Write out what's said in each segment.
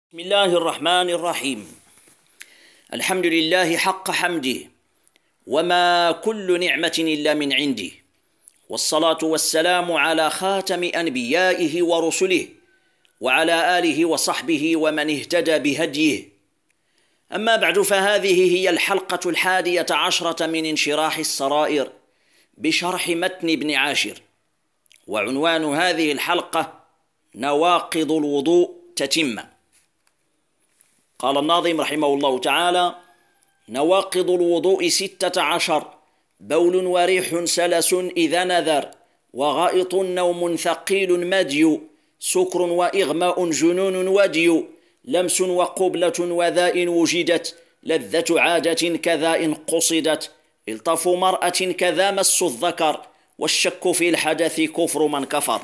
بسم الله الرحمن الرحيم. الحمد لله حق حمده، وما كل نعمة إلا من عنده، والصلاة والسلام على خاتم أنبيائه ورسله، وعلى آله وصحبه ومن اهتدى بهديه. أما بعد، فهذه هي الحلقة 11 من انشراح السرائر بشرح متن ابن عاشر، وعنوان هذه الحلقة نواقض الوضوء تتمة. قال الناظم رحمه الله تعالى: نواقض الوضوء 16: بول وريح سلس إذا نذر، وغائط نوم ثقيل مدي، سكر وإغماء جنون ودي، لمس وقبلة وذاء وجدت، لذة عادة كذا قصدت، الطف مرأة كذا مس الذكر، والشك في الحدث كفر من كفر.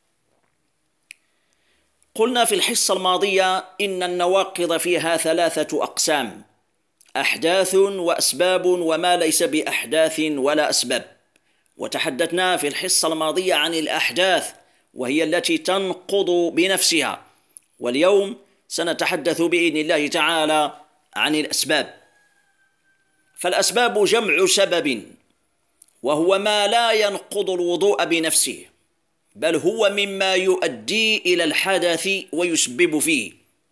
قلنا في الحصة الماضية إن النواقض فيها 3 أقسام: أحداث وأسباب وما ليس بأحداث ولا أسباب. وتحدثنا في الحصة الماضية عن الأحداث، وهي التي تنقض بنفسها، واليوم سنتحدث بإذن الله تعالى عن الأسباب. فالأسباب جمع سبب، وهو ما لا ينقض الوضوء بنفسه، بل هو مما يؤدي إلى الحدث ويسبب فيه.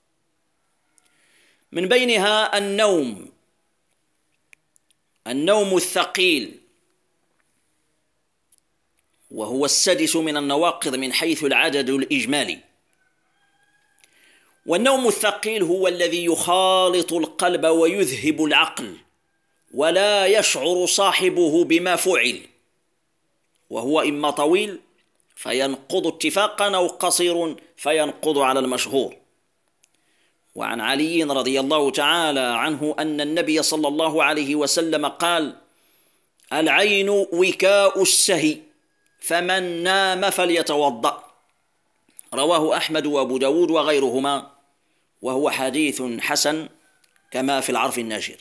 من بينها النوم الثقيل، وهو السادس من النواقض من حيث العدد الإجمالي. والنوم الثقيل هو الذي يخالط القلب ويذهب العقل، ولا يشعر صاحبه بما فعل، وهو إما طويل فينقض اتفاقا أو قصير فينقض على المشهور. وعن علي رضي الله تعالى عنه أن النبي صلى الله عليه وسلم قال: العين وكاء السهي، فمن نام فليتوضأ. رواه أحمد وأبو داود وغيرهما، وهو حديث حسن كما في العرف الناشر.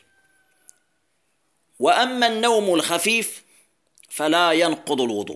وأما النوم الخفيف فلا ينقض الوضوء.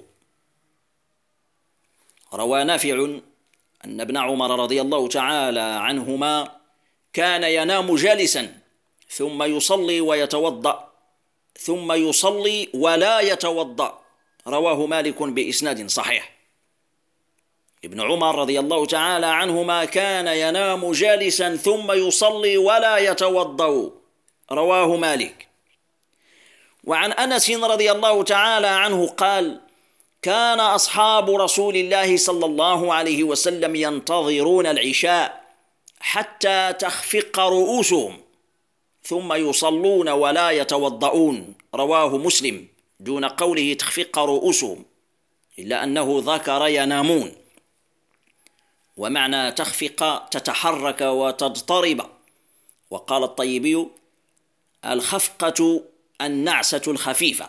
روى نافع أن ابن عمر رضي الله تعالى عنهما كان ينام جالسا ثم يصلي ويتوضأ، ثم يصلي ولا يتوضأ. رواه مالك بإسناد صحيح. ابن عمر رضي الله تعالى عنهما كان ينام جالسا ثم يصلي ولا يتوضأ. رواه مالك. وعن أنس رضي الله تعالى عنه قال: كان أصحاب رسول الله صلى الله عليه وسلم ينتظرون العشاء حتى تخفق رؤوسهم، ثم يصلون ولا يتوضؤون. رواه مسلم دون قوله تخفق رؤوسهم، إلا أنه ذكر ينامون. ومعنى تخفق تتحرك وتضطرب. وقال الطيبي: الخفقة النعسة الخفيفة.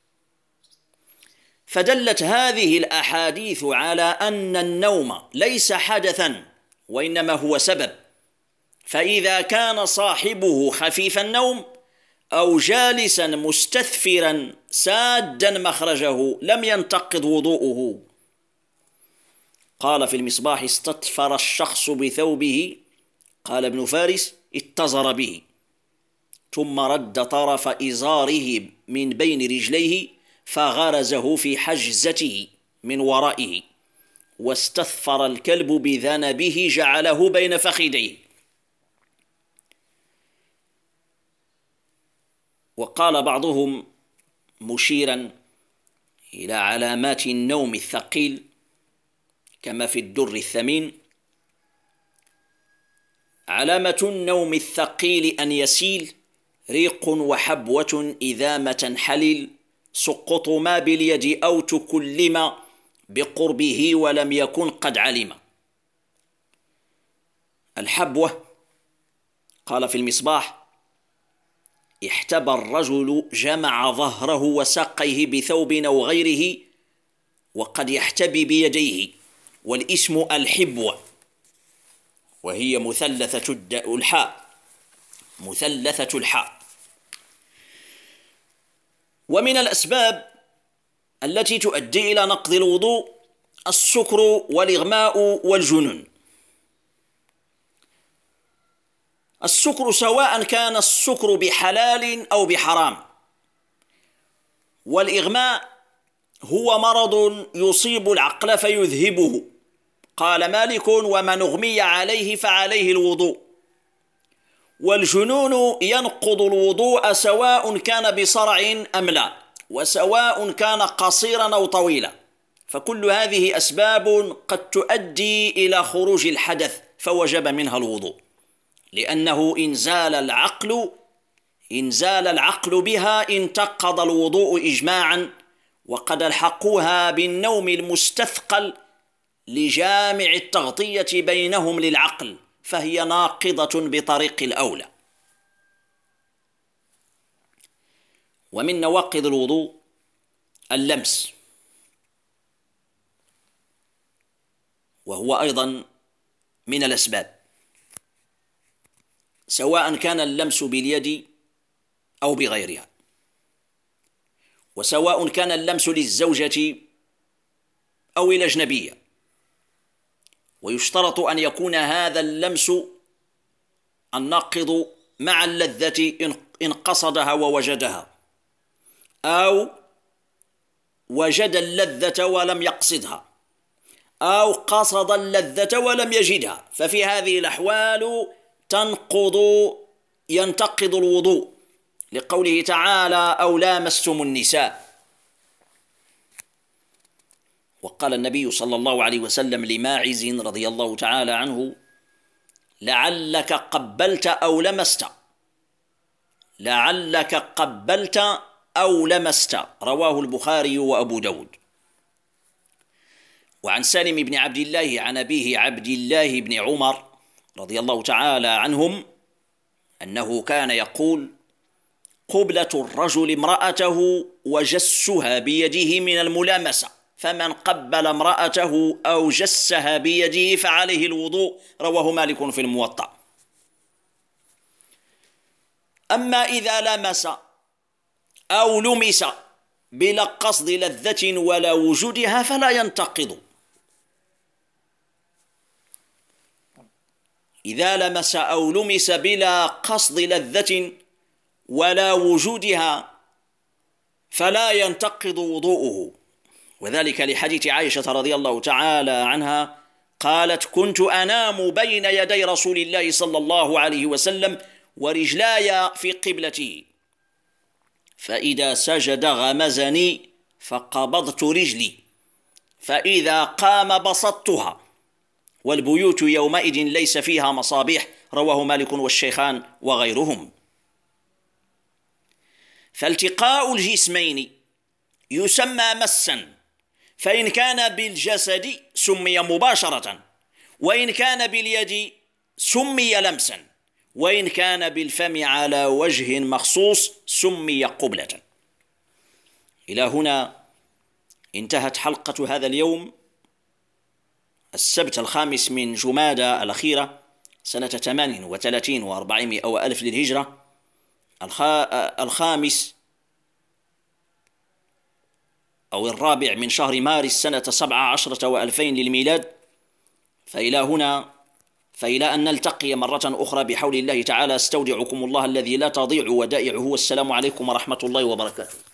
فدلت هذه الأحاديث على أن النوم ليس حدثا، وإنما هو سبب. فإذا كان صاحبه خفيف النوم أو جالسا مستثفرا سادا مخرجه لم ينتقض وضوءه. قال في المصباح: استطفر الشخص بثوبه، قال ابن فارس: اتزر به، ثم رد طرف إزاره من بين رجليه فغرزه في حجزته من ورائه، واستثفر الكلب بذنبه جعله بين فخذيه. وقال بعضهم مشيرا إلى علامات النوم الثقيل كما في الدر الثمين: علامة النوم الثقيل أن يسيل ريق وحبوة إذا ما تنحلل، سقط ما باليد أو تكلم بقربه ولم يكن قد علم. الحبوة، قال في المصباح: احتبى الرجل جمع ظهره وساقيه بثوب أو غيره وقد يحتبي بيديه. والاسم الحبوة، وهي مثلثة الحاء. ومن الأسباب التي تؤدي إلى نقض الوضوء السكر والإغماء والجنون. السكر سواء كان السكر بحلال أو بحرام. والإغماء هو مرض يصيب العقل فيذهبه. قال مالك: ومن أغمي عليه فعليه الوضوء. والجنون ينقض الوضوء سواء كان بصرع أم لا، وسواء كان قصيرا أو طويلا، فكل هذه أسباب قد تؤدي إلى خروج الحدث فوجب منها الوضوء، لأنه إن زال العقل بها انتقض الوضوء إجماعا، وقد الحقوها بالنوم المستثقل لجامع التغطية بينهم للعقل، فهي ناقضة بطريق الأولى. ومن نواقض الوضوء اللمس، وهو أيضا من الأسباب، سواء كان اللمس باليد أو بغيرها، وسواء كان اللمس للزوجة أو الأجنبية. ويشترط أن يكون هذا اللمس الناقض مع اللذة إن قصدها ووجدها، أو وجد اللذة ولم يقصدها، أو قصد اللذة ولم يجدها، ففي هذه الأحوال ينتقض الوضوء، لقوله تعالى: أو لامستم النساء. وقال النبي صلى الله عليه وسلم لماعز رضي الله تعالى عنه: لعلك قبلت أو لمست، لعلك قبلت أو لمست، رواه البخاري وأبو داود. وعن سالم بن عبد الله عن أبيه عبد الله بن عمر رضي الله تعالى عنهم أنه كان يقول: قبلة الرجل امرأته وجسها بيده من الملامسة، فمن قبل امرأته أو جسها بيده فعليه الوضوء، رواه مالك في الموطأ. أما إذا لمس أو لمس بلا قصد لذة ولا وجودها فلا ينتقض. إذا لمس أو لمس بلا قصد لذة ولا وجودها فلا ينتقض وضوءه، وذلك لحديث عائشة رضي الله تعالى عنها قالت: كنت أنام بين يدي رسول الله صلى الله عليه وسلم ورجلاي في قبلته، فإذا سجد غمزني فقبضت رجلي، فإذا قام بسطتها، والبيوت يومئذ ليس فيها مصابيح، رواه مالك والشيخان وغيرهم. فالتقاء الجسمين يسمى مسا، فإن كان بالجسد سمي مباشرة، وإن كان باليد سمي لمسا، وإن كان بالفم على وجه مخصوص سمي قبلة. إلى هنا انتهت حلقة هذا اليوم، السبت 5 من جمادى الأخيرة سنة 38 و400 وألف للهجرة، 4 من شهر مارس سنة 17 و2000 للميلاد. فإلى أن نلتقي مرة أخرى بحول الله تعالى، استودعكم الله الذي لا تضيع ودائعه، والسلام عليكم ورحمة الله وبركاته.